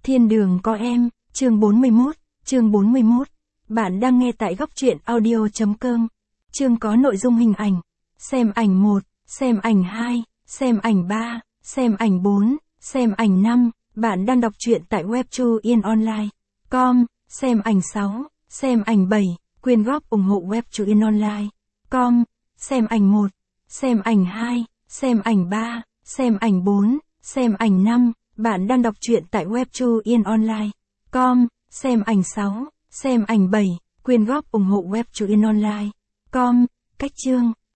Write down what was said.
Thiên đường có em, chương 41. Bạn đang nghe tại góc truyện audio.com. Chương có nội dung hình ảnh. Xem ảnh 1, xem ảnh 2, xem ảnh 3, xem ảnh 4, xem ảnh 5. Bạn đang đọc truyện tại webtoinonline.com. Xem ảnh 6, xem ảnh 7. Quyên góp ủng hộ webtoinonline.com. Xem ảnh 1, xem ảnh 2, xem ảnh 3, xem ảnh 4, xem ảnh 5. Bạn đang đọc truyện tại webtoinonline.com. Xem ảnh 6, xem ảnh 7. Quyên góp ủng hộ webtoinonline.com. Cách chương.